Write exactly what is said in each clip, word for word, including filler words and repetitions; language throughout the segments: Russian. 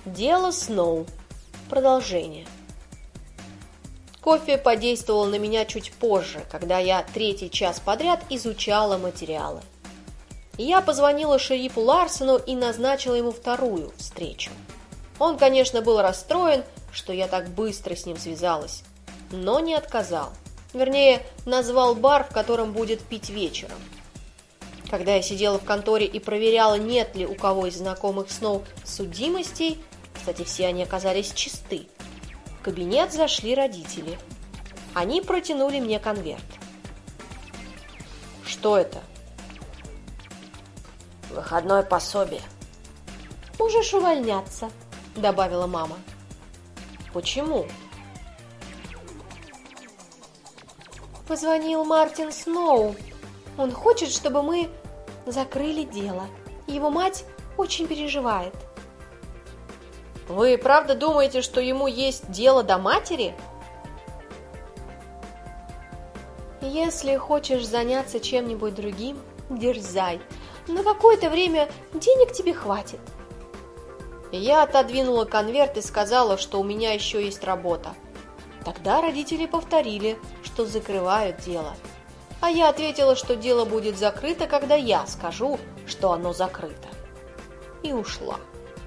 Дело Сноу. Продолжение. Кофе подействовал на меня чуть позже, когда я третий час подряд изучала материалы. Я позвонила шерифу Ларсону и назначила ему вторую встречу. Он, конечно, был расстроен, что я так быстро с ним связалась, но не отказал. Вернее, назвал бар, в котором будет пить вечером. Когда я сидела в конторе и проверяла, нет ли у кого из знакомых Сноу судимостей, кстати, все они оказались чисты, в кабинет зашли родители. Они протянули мне конверт. Что это? Выходное пособие. Можешь увольняться, добавила мама. Почему? Позвонил Мартин Сноу. Он хочет, чтобы мы закрыли дело. Его мать очень переживает. Вы правда думаете, что ему есть дело до матери? Если хочешь заняться чем-нибудь другим, дерзай. На какое-то время денег тебе хватит. Я отодвинула конверт и сказала, что у меня еще есть работа. Тогда родители повторили, что закрывают дело. А я ответила, что дело будет закрыто, когда я скажу, что оно закрыто. И ушла.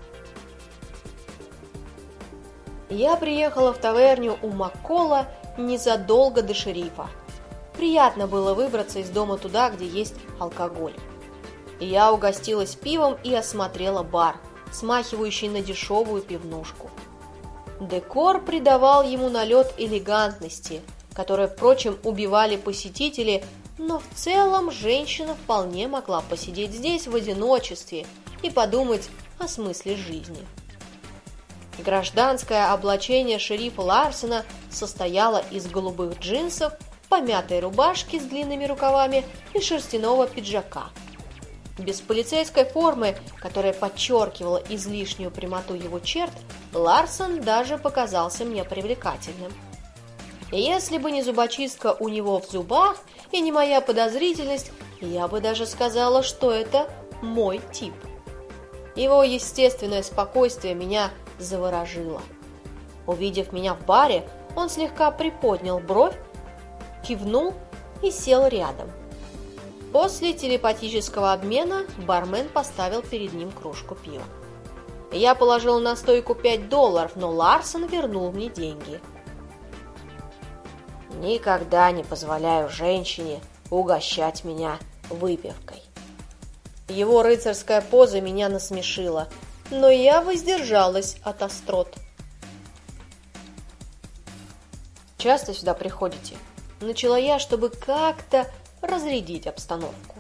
Я приехала в таверню у Маккола незадолго до шерифа. Приятно было выбраться из дома туда, где есть алкоголь. Я угостилась пивом и осмотрела бар, смахивающий на дешевую пивнушку. Декор придавал ему налет элегантности, которые, впрочем, убивали посетители, но в целом женщина вполне могла посидеть здесь в одиночестве и подумать о смысле жизни. Гражданское облачение шерифа Ларсона состояло из голубых джинсов, помятой рубашки с длинными рукавами и шерстяного пиджака. Без полицейской формы, которая подчеркивала излишнюю прямоту его черт, Ларсон даже показался мне привлекательным. Если бы не зубочистка у него в зубах и не моя подозрительность, я бы даже сказала, что это мой тип. Его естественное спокойствие меня заворожило. Увидев меня в баре, он слегка приподнял бровь, кивнул и сел рядом. После телепатического обмена бармен поставил перед ним кружку пива. Я положил на стойку пять долларов, но Ларсон вернул мне деньги. Никогда не позволяю женщине угощать меня выпивкой. Его рыцарская поза меня насмешила, но я воздержалась от острот. «Часто сюда приходите?» Начала я, чтобы как-то разрядить обстановку.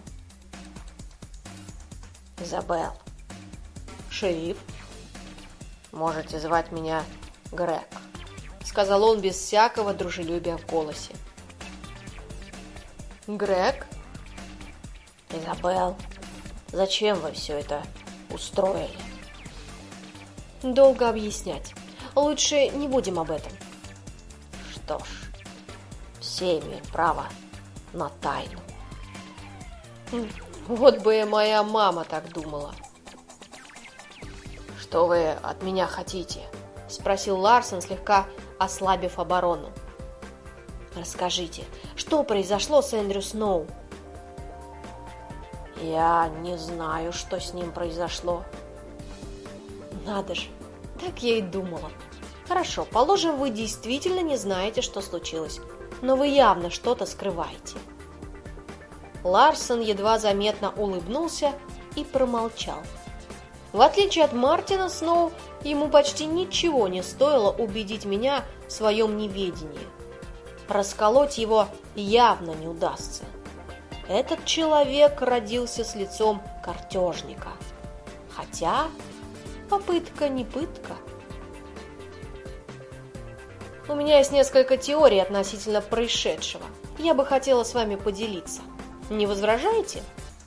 Изабелл. Шериф. Можете звать меня Грег, сказал он без всякого дружелюбия в голосе. Грег? Изабелл, зачем вы все это устроили? Долго объяснять. Лучше не будем об этом. Что ж, все имеют право на тайну. Вот бы и моя мама так думала. Что вы от меня хотите? Спросил Ларсон, слегка ослабив оборону. Расскажите, что произошло с Эндрю Сноу? Я не знаю, что с ним произошло. Надо же, так я и думала. Хорошо, положим, вы действительно не знаете, что случилось, но вы явно что-то скрываете. Ларсон едва заметно улыбнулся и промолчал. В отличие от Мартина Сноу, ему почти ничего не стоило убедить меня в своем неведении. Расколоть его явно не удастся. Этот человек родился с лицом картежника. Хотя попытка не пытка. У меня есть несколько теорий относительно происшедшего. Я бы хотела с вами поделиться. Не возражаете?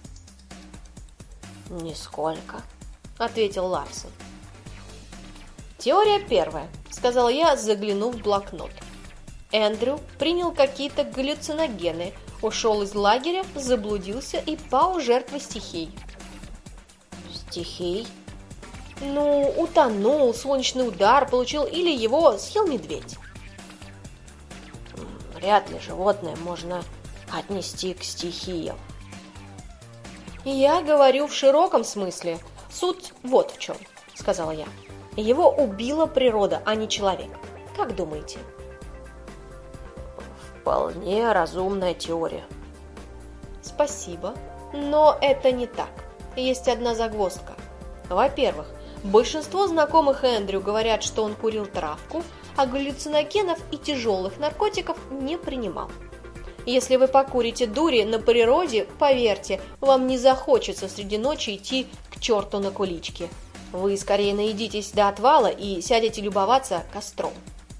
Нисколько, ответил Ларсон. Теория первая, сказала я, заглянув в блокнот. Эндрю принял какие-то галлюциногены, ушел из лагеря, заблудился и пал жертвой стихий. Стихий? Ну, утонул, солнечный удар получил или его съел медведь. Вряд ли животное можно отнести к стихиям. Я говорю в широком смысле. Суть вот в чем, сказала я. Его убила природа, а не человек. Как думаете? Вполне разумная теория. Спасибо, но это не так. Есть одна загвоздка. Во-первых, большинство знакомых Эндрю говорят, что он курил травку, а галлюциногенов и тяжелых наркотиков не принимал. Если вы покурите дури на природе, поверьте, вам не захочется среди ночи идти к черту на куличке. Вы скорее наедитесь до отвала и сядете любоваться костром.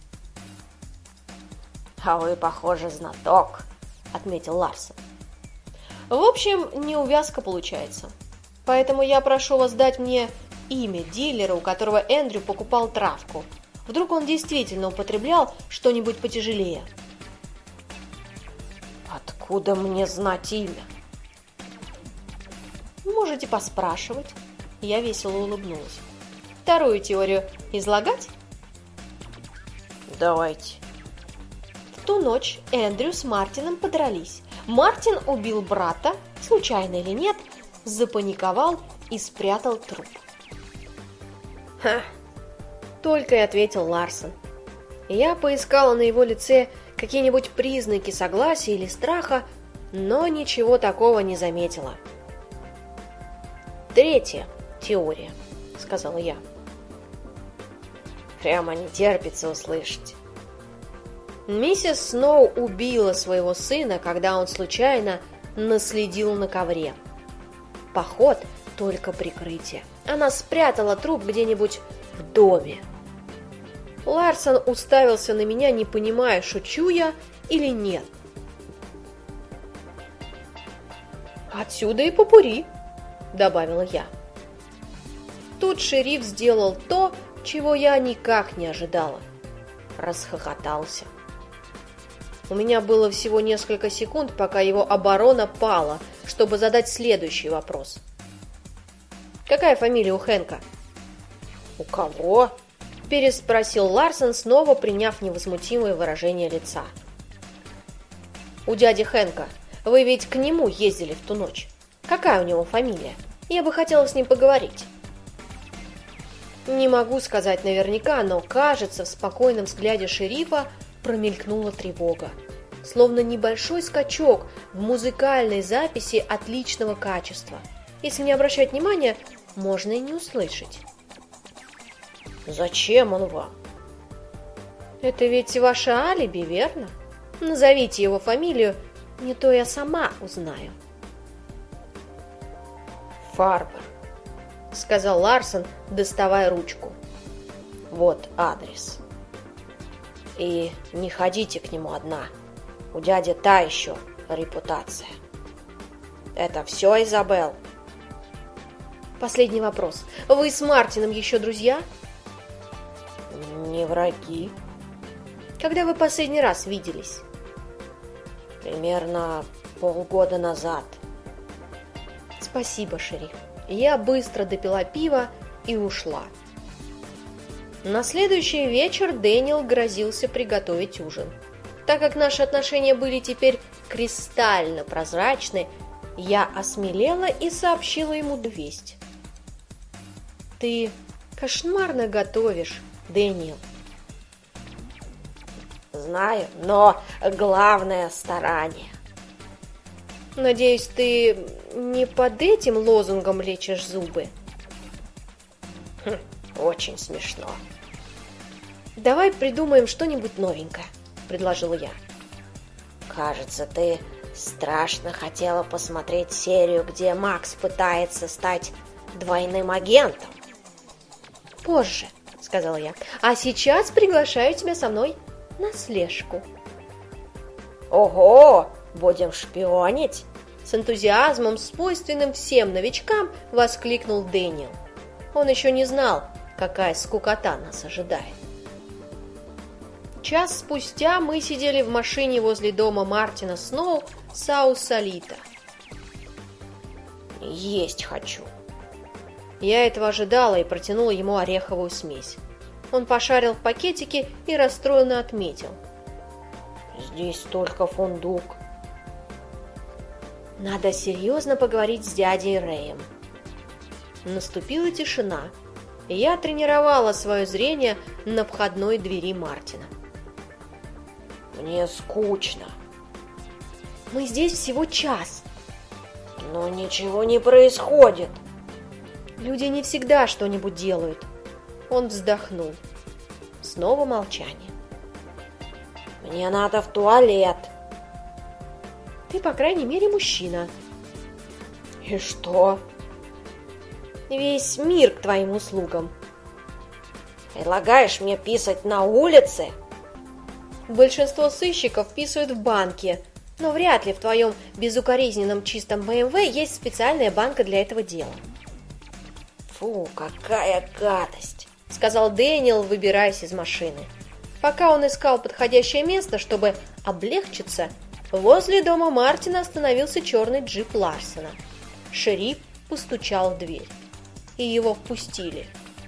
А вы, похоже, знаток, отметил Ларсон. В общем, неувязка получается. Поэтому я прошу вас дать мне имя дилера, у которого Эндрю покупал травку. Вдруг он действительно употреблял что-нибудь потяжелее. Откуда мне знать имя? Можете поспрашивать. Я весело улыбнулась. Вторую теорию излагать? Давайте. В ту ночь Эндрю с Мартином подрались. Мартин убил брата, случайно или нет, запаниковал и спрятал труп. Ха! Только и ответил Ларсон. Я поискала на его лице какие-нибудь признаки согласия или страха, но ничего такого не заметила. Третья теория, сказала я. Прямо не терпится услышать. Миссис Сноу убила своего сына, когда он случайно наследил на ковре. Поход — только прикрытие. Она спрятала труп где-нибудь в доме. Ларсон уставился на меня, не понимая, шучу я или нет. «Отсюда и попури», — добавила я. Тут шериф сделал то, чего я никак не ожидала. Расхохотался. У меня было всего несколько секунд, пока его оборона пала, чтобы задать следующий вопрос. «Какая фамилия у Хэнка?» «У кого?» – переспросил Ларсон, снова приняв невозмутимое выражение лица. «У дяди Хэнка. Вы ведь к нему ездили в ту ночь. Какая у него фамилия? Я бы хотела с ним поговорить». Не могу сказать наверняка, но, кажется, в спокойном взгляде шерифа промелькнула тревога. Словно небольшой скачок в музыкальной записи отличного качества. Если не обращать внимания, можно и не услышать. «Зачем он вам?» «Это ведь ваше алиби, верно? Назовите его фамилию, не то я сама узнаю». «Фарбер», — сказал Ларсон, доставая ручку. «Вот адрес. И не ходите к нему одна. У дяди та еще репутация. Это все, Изабелл?» Последний вопрос. Вы с Мартином еще друзья? Не враги. Когда вы последний раз виделись? Примерно полгода назад. Спасибо, шериф. Я быстро допила пиво и ушла. На следующий вечер Дэниел грозился приготовить ужин. Так как наши отношения были теперь кристально прозрачны, я осмелела и сообщила ему весть. «Ты кошмарно готовишь, Дэниел». «Знаю, но главное старание». «Надеюсь, ты не под этим лозунгом лечишь зубы?» Хм, очень смешно. «Давай придумаем что-нибудь новенькое», — предложила я. «Кажется, ты страшно хотела посмотреть серию, где Макс пытается стать двойным агентом». «Позже», — сказала я. «А сейчас приглашаю тебя со мной на слежку». «Ого! Будем шпионить?» С энтузиазмом, свойственным всем новичкам, воскликнул Дэниел. Он еще не знал, какая скукота нас ожидает. Час спустя мы сидели в машине возле дома Мартина Сноу Саус-Салита. «Есть хочу». Я этого ожидала и протянула ему ореховую смесь. Он пошарил в пакетике и расстроенно отметил: «Здесь только фундук». «Надо серьезно поговорить с дядей Рэем». Наступила тишина, и я тренировала свое зрение на входной двери Мартина. «Мне скучно». «Мы здесь всего час». «Но ничего не происходит». «Люди не всегда что-нибудь делают». Он вздохнул. Снова молчание. «Мне надо в туалет». «Ты, по крайней мере, мужчина». «И что?» «Весь мир к твоим услугам». «Предлагаешь мне писать на улице?» «Большинство сыщиков писают в банке, но вряд ли в твоем безукоризненном чистом бэ эм вэ есть специальная банка для этого дела». «Фу, какая гадость!» — сказал Дэниел, выбираясь из машины. Пока он искал подходящее место, чтобы облегчиться, возле дома Мартина остановился черный джип Ларсона. Шериф постучал в дверь, и его впустили.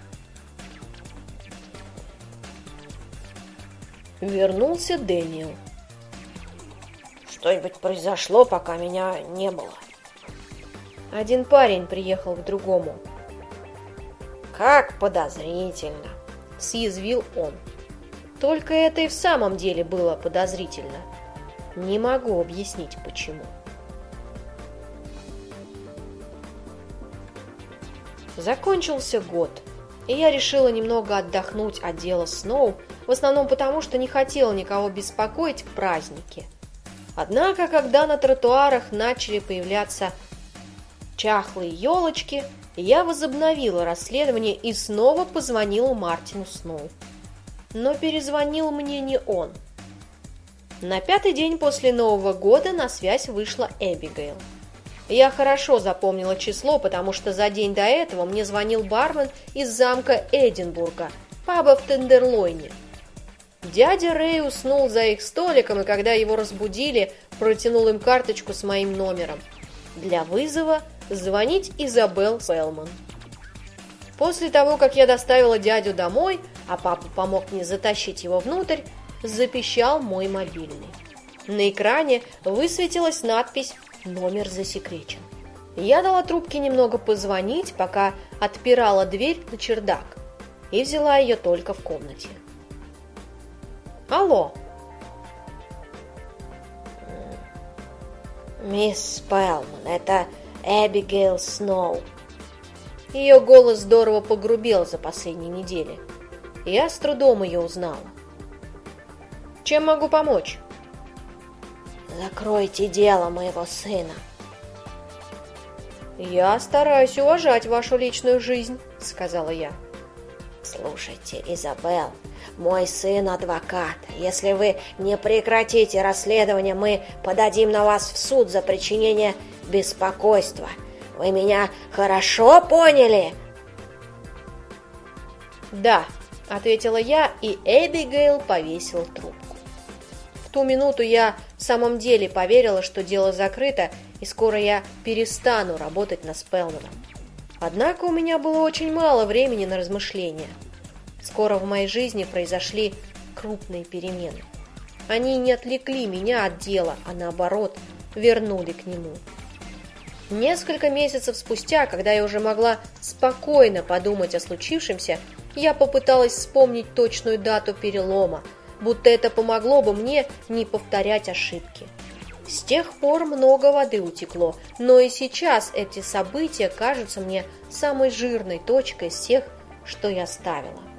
Вернулся Дэниел. «Что-нибудь произошло, пока меня не было?» Один парень приехал к другому. «Как подозрительно!» — съязвил он. Только это и в самом деле было подозрительно. Не могу объяснить, почему. Закончился год, и я решила немного отдохнуть от дела Сноу, в основном потому, что не хотела никого беспокоить в празднике. Однако, когда на тротуарах начали появляться чахлые елочки, я возобновила расследование и снова позвонила Мартину Сноу. Но перезвонил мне не он. На пятый день после Нового года на связь вышла Эбигейл. Я хорошо запомнила число, потому что за день до этого мне звонил бармен из замка Эдинбурга, паба в Тендерлойне. Дядя Рэй уснул за их столиком, и когда его разбудили, протянул им карточку с моим номером. Для вызова звонить Изабелл Спелман. После того, как я доставила дядю домой, а папа помог мне затащить его внутрь, запищал мой мобильный. На экране высветилась надпись «Номер засекречен». Я дала трубке немного позвонить, пока отпирала дверь на чердак, и взяла ее только в комнате. «Алло!» «Мисс Спелман, это Эбигейл Сноу». Ее голос здорово погрубел за последние недели. Я с трудом ее узнала. «Чем могу помочь?» «Закройте дело моего сына». «Я стараюсь уважать вашу личную жизнь», — сказала я. «Слушайте, Изабелл, мой сын адвокат. Если вы не прекратите расследование, мы подадим на вас в суд за причинение беспокойства. Вы меня хорошо поняли?» «Да», — ответила я, и Эбигейл повесила трубку. В ту минуту я в самом деле поверила, что дело закрыто, и скоро я перестану работать на Спелмана. Однако у меня было очень мало времени на размышления. Скоро в моей жизни произошли крупные перемены. Они не отвлекли меня от дела, а наоборот, вернули к нему. Несколько месяцев спустя, когда я уже могла спокойно подумать о случившемся, я попыталась вспомнить точную дату перелома, будто это помогло бы мне не повторять ошибки. С тех пор много воды утекло, но и сейчас эти события кажутся мне самой жирной точкой из всех, что я ставила.